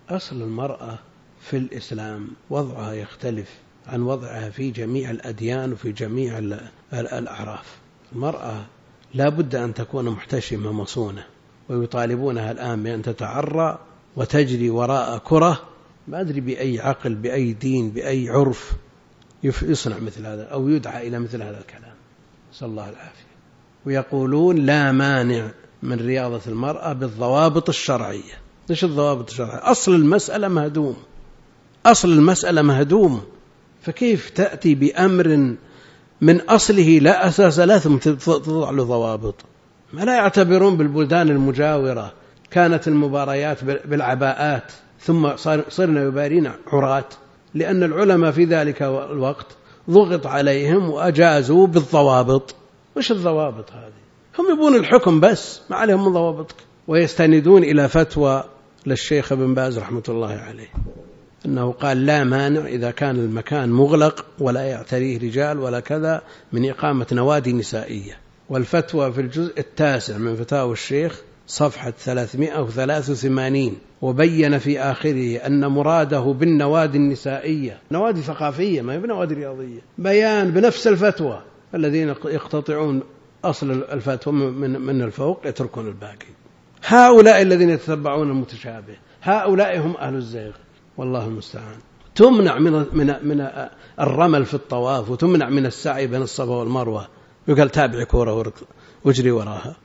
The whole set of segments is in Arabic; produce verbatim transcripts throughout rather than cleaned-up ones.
أصل المرأة في الإسلام وضعها يختلف عن وضعها في جميع الأديان وفي جميع الأعراف. المرأة لا بد أن تكون محتشمة مصونة، ويطالبونها الآن بأن تتعرى وتجري وراء كرة، ما أدري بأي عقل بأي دين بأي عرف يصنع مثل هذا أو يدعى إلى مثل هذا الكلام، صلى الله العافية. ويقولون لا مانع من رياضة المرأة بالضوابط الشرعية. إيش الضوابط الشرعية؟ أصل المسألة مهدوم، أصل المسألة مهدوم، فكيف تأتي بأمر من أصله لا أساس له ثم تضع له ضوابط؟ ما لا يعتبرون بالبلدان المجاورة كانت المباريات بالعباءات ثم صرنا يبارين عراة، لأن العلماء في ذلك الوقت ضغط عليهم وأجازوا بالضوابط. وش الضوابط هذه؟ هم يبون الحكم بس، ما عليهم من ضوابطك. ويستندون إلى فتوى للشيخ ابن باز رحمة الله عليه أنه قال لا مانع إذا كان المكان مغلق ولا يعتريه رجال ولا كذا من إقامة نوادي نسائية. والفتوى في الجزء التاسع من فتاوى الشيخ صفحة ثلاثمائة وثلاثة وثمانين، وبين في آخره أن مراده بالنوادي النسائية نوادي ثقافية ما هي بنوادي رياضية، بيان بنفس الفتوى الذين يقتطعون أصل الفتوى من, من الفوق يتركون الباقي. هؤلاء الذين يتتبعون المتشابه هؤلاء هم أهل الزيغ، والله المستعان. تمنع من, من, من الرمل في الطواف، وتمنع من السعي بين الصفا والمروة، يقال تابع كورة واجري وراها،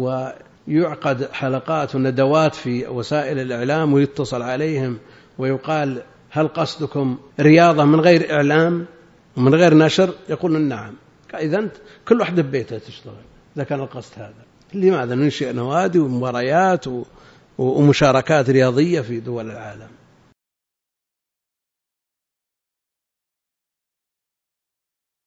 ويعقد حلقات وندوات في وسائل الإعلام ويتصل عليهم ويقال هل قصدكم رياضة من غير إعلام ومن غير نشر؟ يقولون نعم. إذن كل واحد ببيته تشتغل إذا كان القصد هذا. لماذا ننشئ نوادي ومباريات ومشاركات رياضية في دول العالم؟